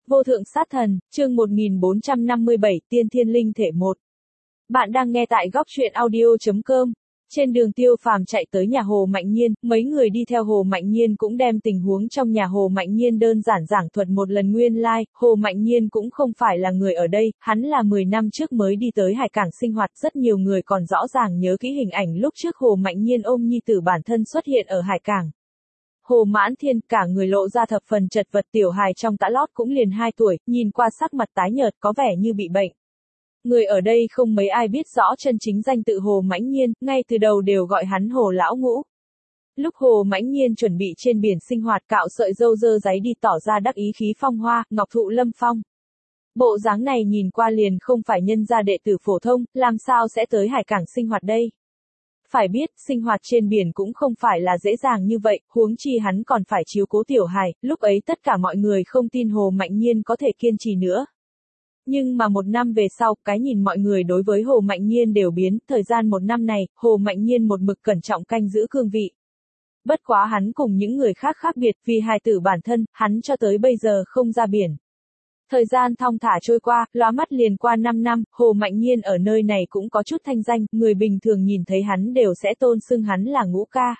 Vô thượng sát thần, chương 1457, tiên thiên linh thể 1. Bạn đang nghe tại góc truyện audio.com. Trên đường Tiêu Phàm chạy tới nhà Hồ Mạnh Nhiên, mấy người đi theo Hồ Mạnh Nhiên cũng đem tình huống trong nhà Hồ Mạnh Nhiên đơn giản giảng thuật một lần nguyên lai, Hồ Mạnh Nhiên cũng không phải là người ở đây, hắn là 10 năm trước mới đi tới hải cảng sinh hoạt, rất nhiều người còn rõ ràng nhớ kỹ hình ảnh lúc trước Hồ Mạnh Nhiên ôm nhi tử bản thân xuất hiện ở hải cảng. Hồ Mãn Thiên cả người lộ ra thập phần chật vật, tiểu hài trong tã lót cũng liền 2 tuổi, nhìn qua sắc mặt tái nhợt có vẻ như bị bệnh. Người ở đây không mấy ai biết rõ chân chính danh tự Hồ Mãnh Nhiên, ngay từ đầu đều gọi hắn Hồ Lão Ngũ. Lúc Hồ Mãnh Nhiên chuẩn bị trên biển sinh hoạt cạo sợi râu dơ giấy đi tỏ ra đắc ý khí phong hoa, ngọc thụ lâm phong. Bộ dáng này nhìn qua liền không phải nhân gia đệ tử phổ thông, làm sao sẽ tới hải cảng sinh hoạt đây? Phải biết, sinh hoạt trên biển cũng không phải là dễ dàng như vậy, huống chi hắn còn phải chiếu cố tiểu hài, lúc ấy tất cả mọi người không tin Hồ Mạnh Nhiên có thể kiên trì nữa. Nhưng mà 1 năm về sau, cái nhìn mọi người đối với Hồ Mạnh Nhiên đều biến, thời gian 1 năm này, Hồ Mạnh Nhiên một mực cẩn trọng canh giữ cương vị. Bất quá hắn cùng những người khác khác biệt, vì hài tử bản thân, hắn cho tới bây giờ không ra biển. Thời gian thong thả trôi qua, lóa mắt liền qua 5 năm, Hồ Mạnh Nhiên ở nơi này cũng có chút thanh danh, người bình thường nhìn thấy hắn đều sẽ tôn xưng hắn là Ngũ ca.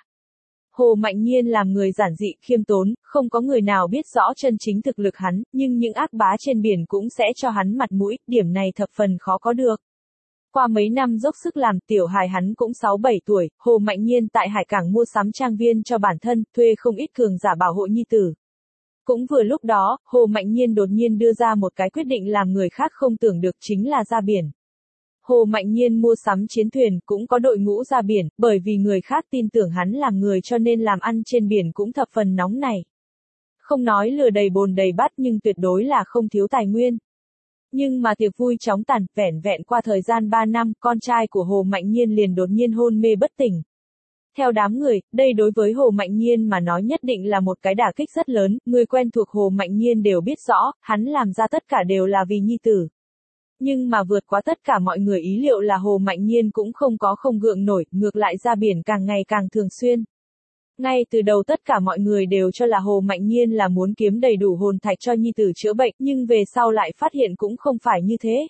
Hồ Mạnh Nhiên làm người giản dị, khiêm tốn, không có người nào biết rõ chân chính thực lực hắn, nhưng những ác bá trên biển cũng sẽ cho hắn mặt mũi, điểm này thập phần khó có được. Qua mấy năm dốc sức làm, tiểu hài hắn cũng 6-7 tuổi, Hồ Mạnh Nhiên tại hải cảng mua sắm trang viên cho bản thân, thuê không ít cường giả bảo hộ nhi tử. Cũng vừa lúc đó, Hồ Mạnh Nhiên đột nhiên đưa ra một cái quyết định làm người khác không tưởng được, chính là ra biển. Hồ Mạnh Nhiên mua sắm chiến thuyền, cũng có đội ngũ ra biển, bởi vì người khác tin tưởng hắn làm người cho nên làm ăn trên biển cũng thập phần nóng này. Không nói lừa đầy bồn đầy bát nhưng tuyệt đối là không thiếu tài nguyên. Nhưng mà tiệc vui chóng tàn, vẻn vẹn qua thời gian 3 năm, con trai của Hồ Mạnh Nhiên liền đột nhiên hôn mê bất tỉnh. Theo đám người, đây đối với Hồ Mạnh Nhiên mà nói nhất định là một cái đả kích rất lớn, người quen thuộc Hồ Mạnh Nhiên đều biết rõ, hắn làm ra tất cả đều là vì nhi tử. Nhưng mà vượt quá tất cả mọi người ý liệu là Hồ Mạnh Nhiên cũng không gượng nổi, ngược lại ra biển càng ngày càng thường xuyên. Ngay từ đầu tất cả mọi người đều cho là Hồ Mạnh Nhiên là muốn kiếm đầy đủ hồn thạch cho nhi tử chữa bệnh, nhưng về sau lại phát hiện cũng không phải như thế.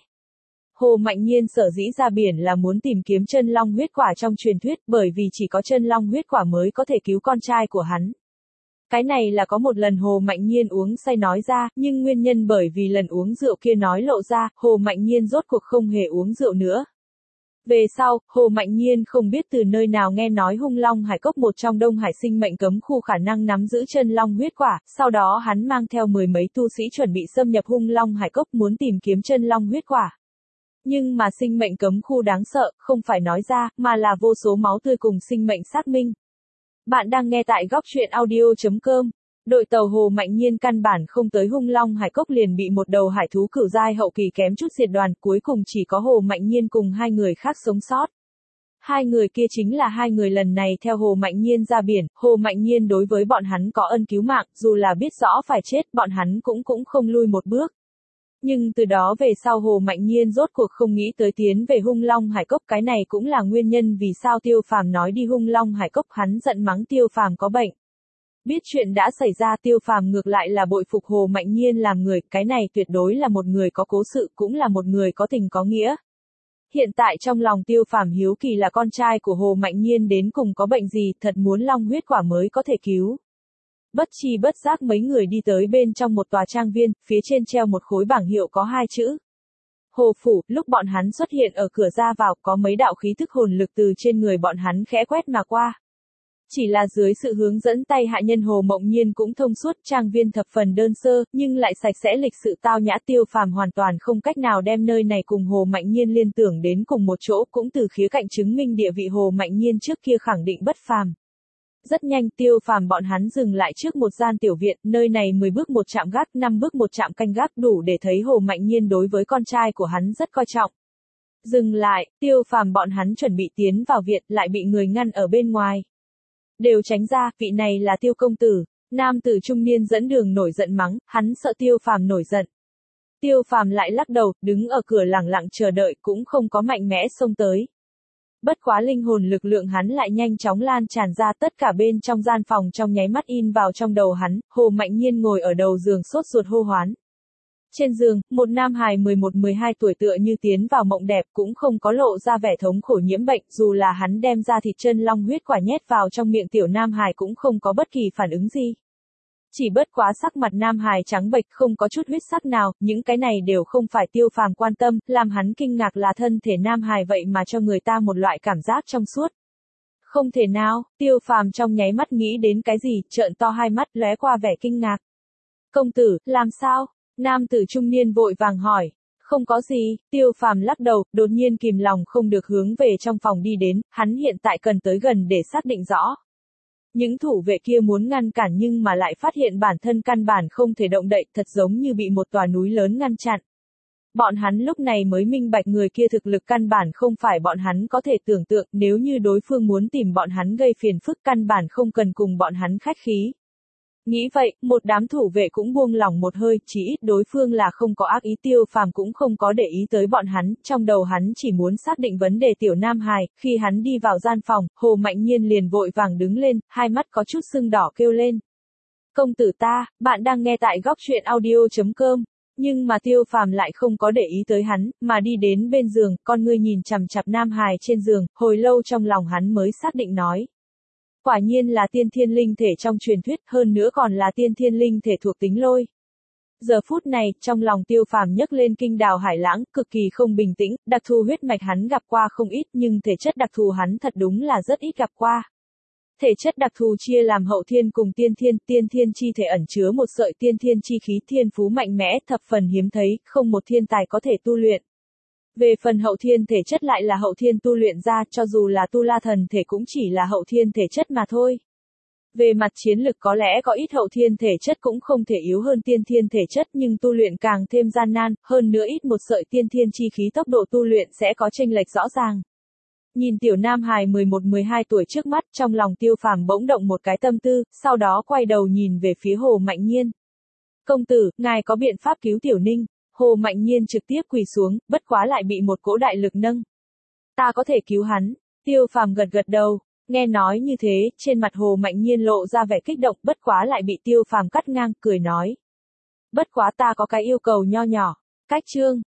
Hồ Mạnh Nhiên sở dĩ ra biển là muốn tìm kiếm chân long huyết quả trong truyền thuyết, bởi vì chỉ có chân long huyết quả mới có thể cứu con trai của hắn. Cái này là có một lần Hồ Mạnh Nhiên uống say nói ra, nhưng nguyên nhân bởi vì lần uống rượu kia nói lộ ra, Hồ Mạnh Nhiên rốt cuộc không hề uống rượu nữa. Về sau, Hồ Mạnh Nhiên không biết từ nơi nào nghe nói Hung Long Hải Cốc một trong Đông Hải sinh mệnh cấm khu khả năng nắm giữ chân long huyết quả, sau đó hắn mang theo 10 mấy tu sĩ chuẩn bị xâm nhập Hung Long Hải Cốc muốn tìm kiếm chân long huyết quả. Nhưng mà sinh mệnh cấm khu đáng sợ, không phải nói ra, mà là vô số máu tươi cùng sinh mệnh xác minh. Bạn đang nghe tại góc truyện audio.com. Đội tàu Hồ Mạnh Nhiên căn bản không tới Hung Long Hải Cốc liền bị một đầu hải thú cửu giai hậu kỳ kém chút diệt đoàn, cuối cùng chỉ có Hồ Mạnh Nhiên cùng 2 người khác sống sót. 2 người kia chính là 2 người lần này theo Hồ Mạnh Nhiên ra biển, Hồ Mạnh Nhiên đối với bọn hắn có ân cứu mạng, dù là biết rõ phải chết, bọn hắn cũng không lui một bước. Nhưng từ đó về sau Hồ Mạnh Nhiên rốt cuộc không nghĩ tới tiến về Hung Long Hải Cốc, cái này cũng là nguyên nhân vì sao Tiêu Phàm nói đi Hung Long Hải Cốc, hắn giận mắng Tiêu Phàm có bệnh. Biết chuyện đã xảy ra Tiêu Phàm ngược lại là bội phục Hồ Mạnh Nhiên làm người, cái này tuyệt đối là một người có cố sự, cũng là một người có tình có nghĩa. Hiện tại trong lòng Tiêu Phàm hiếu kỳ là con trai của Hồ Mạnh Nhiên đến cùng có bệnh gì, thật muốn long huyết quả mới có thể cứu. Bất chi bất giác mấy người đi tới bên trong một tòa trang viên, phía trên treo một khối bảng hiệu có 2 chữ. Hồ Phủ, lúc bọn hắn xuất hiện ở cửa ra vào, có mấy đạo khí thức hồn lực từ trên người bọn hắn khẽ quét mà qua. Chỉ là dưới sự hướng dẫn tay hạ nhân Hồ Mộng Nhiên cũng thông suốt, trang viên thập phần đơn sơ, nhưng lại sạch sẽ lịch sự tao nhã, Tiêu Phàm hoàn toàn không cách nào đem nơi này cùng Hồ Mạnh Nhiên liên tưởng đến cùng một chỗ, cũng từ khía cạnh chứng minh địa vị Hồ Mạnh Nhiên trước kia khẳng định bất phàm. Rất nhanh Tiêu Phàm bọn hắn dừng lại trước một gian tiểu viện, nơi này 10 bước một trạm gác, 5 bước một trạm canh gác, đủ để thấy Hồ Mạnh Nhiên đối với con trai của hắn rất coi trọng. Dừng lại, Tiêu Phàm bọn hắn chuẩn bị tiến vào viện, lại bị người ngăn ở bên ngoài. Đều tránh ra, vị này là Tiêu công tử. Nam tử trung niên dẫn đường nổi giận mắng, hắn sợ Tiêu Phàm nổi giận. Tiêu Phàm lại lắc đầu, đứng ở cửa lẳng lặng chờ đợi, cũng không có mạnh mẽ xông tới. Bất quá linh hồn lực lượng hắn lại nhanh chóng lan tràn ra, tất cả bên trong gian phòng trong nháy mắt in vào trong đầu hắn, Hồ Mạnh Nhiên ngồi ở đầu giường sốt ruột hô hoán. Trên giường, một nam hài 11-12 tuổi tựa như tiến vào mộng đẹp cũng không có lộ ra vẻ thống khổ nhiễm bệnh, dù là hắn đem ra thịt chân long huyết quả nhét vào trong miệng tiểu nam hài cũng không có bất kỳ phản ứng gì. Chỉ bất quá sắc mặt nam hài trắng bệch không có chút huyết sắc nào, những cái này đều không phải Tiêu Phàm quan tâm, làm hắn kinh ngạc là thân thể nam hài vậy mà cho người ta một loại cảm giác trong suốt. Không thể nào, Tiêu Phàm trong nháy mắt nghĩ đến cái gì, trợn to hai mắt lóe qua vẻ kinh ngạc. Công tử, làm sao? Nam tử trung niên vội vàng hỏi. Không có gì, Tiêu Phàm lắc đầu, đột nhiên kìm lòng không được hướng về trong phòng đi đến, hắn hiện tại cần tới gần để xác định rõ. Những thủ vệ kia muốn ngăn cản nhưng mà lại phát hiện bản thân căn bản không thể động đậy, thật giống như bị một tòa núi lớn ngăn chặn. Bọn hắn lúc này mới minh bạch người kia thực lực căn bản không phải bọn hắn có thể tưởng tượng, nếu như đối phương muốn tìm bọn hắn gây phiền phức căn bản không cần cùng bọn hắn khách khí. Nghĩ vậy, một đám thủ vệ cũng buông lỏng một hơi, chỉ ít đối phương là không có ác ý. Tiêu Phàm cũng không có để ý tới bọn hắn, trong đầu hắn chỉ muốn xác định vấn đề tiểu nam hài. Khi hắn đi vào gian phòng, Hồ Mạnh Nhiên liền vội vàng đứng lên, hai mắt có chút sưng đỏ kêu lên. Công tử ta, bạn đang nghe tại góc truyện audio.com. Nhưng mà Tiêu Phàm lại không có để ý tới hắn, mà đi đến bên giường, con ngươi nhìn chằm chằm nam hài trên giường, hồi lâu trong lòng hắn mới xác định nói. Quả nhiên là tiên thiên linh thể trong truyền thuyết, hơn nữa còn là tiên thiên linh thể thuộc tính lôi. Giờ phút này, trong lòng Tiêu Phàm nhấc lên kinh đào hải lãng, cực kỳ không bình tĩnh, đặc thù huyết mạch hắn gặp qua không ít nhưng thể chất đặc thù hắn thật đúng là rất ít gặp qua. Thể chất đặc thù chia làm hậu thiên cùng tiên thiên chi thể ẩn chứa một sợi tiên thiên chi khí, thiên phú mạnh mẽ, thập phần hiếm thấy, không một thiên tài có thể tu luyện. Về phần hậu thiên thể chất lại là hậu thiên tu luyện ra, cho dù là tu la thần thể cũng chỉ là hậu thiên thể chất mà thôi. Về mặt chiến lực có lẽ có ít hậu thiên thể chất cũng không thể yếu hơn tiên thiên thể chất nhưng tu luyện càng thêm gian nan, hơn nữa ít một sợi tiên thiên chi khí tốc độ tu luyện sẽ có chênh lệch rõ ràng. Nhìn tiểu nam hài 11-12 tuổi trước mắt, trong lòng Tiêu Phàm bỗng động một cái tâm tư, sau đó quay đầu nhìn về phía Hồ Mạnh Nhiên. Công tử, ngài có biện pháp cứu tiểu ninh? Hồ Mạnh Nhiên trực tiếp quỳ xuống, bất quá lại bị một cỗ đại lực nâng. Ta có thể cứu hắn. Tiêu Phàm gật gật đầu, nghe nói như thế, trên mặt Hồ Mạnh Nhiên lộ ra vẻ kích động, bất quá lại bị Tiêu Phàm cắt ngang, cười nói. Bất quá ta có cái yêu cầu nho nhỏ. Cách chương.